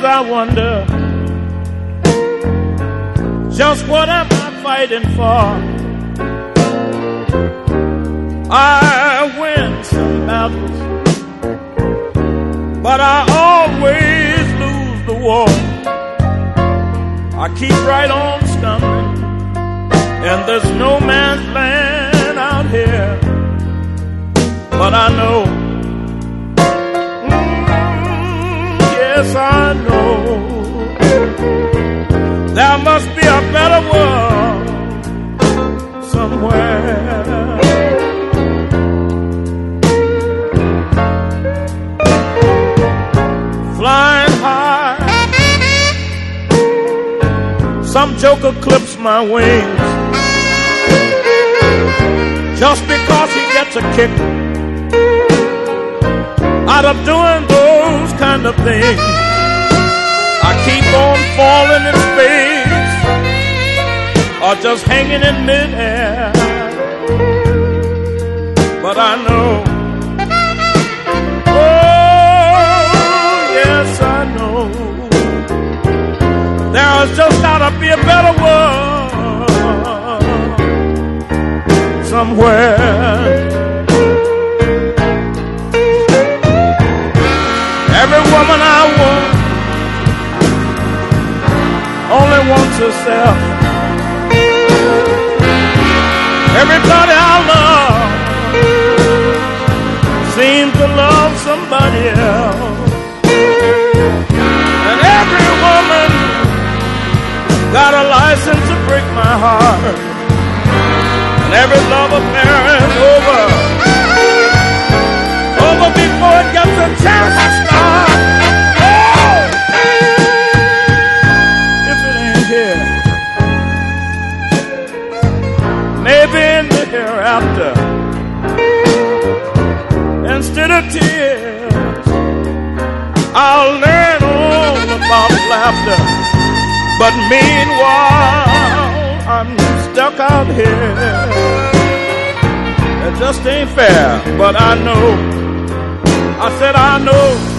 I wonder, just what am I fighting for? I win some battles, but I always lose the war. I keep right on stumbling, and there's no man's land out here. But I know, yes I know, there must be a better world somewhere. Flying high, some joker clips my wings just because he gets a kick out of doing those kind of things. I keep on falling in space or just hanging in midair. But I know, oh yes I know, there's just gotta be a better world somewhere. Every woman I want only wants herself. Everybody I love seems to love somebody else. And every woman got a license to break my heart. And every love affair is over before it gets a chance to start. Oh! If it ain't here, maybe in the hereafter, instead of tears, I'll learn all about laughter. But meanwhile, I'm stuck out here. It just ain't fair, but I know, I said I know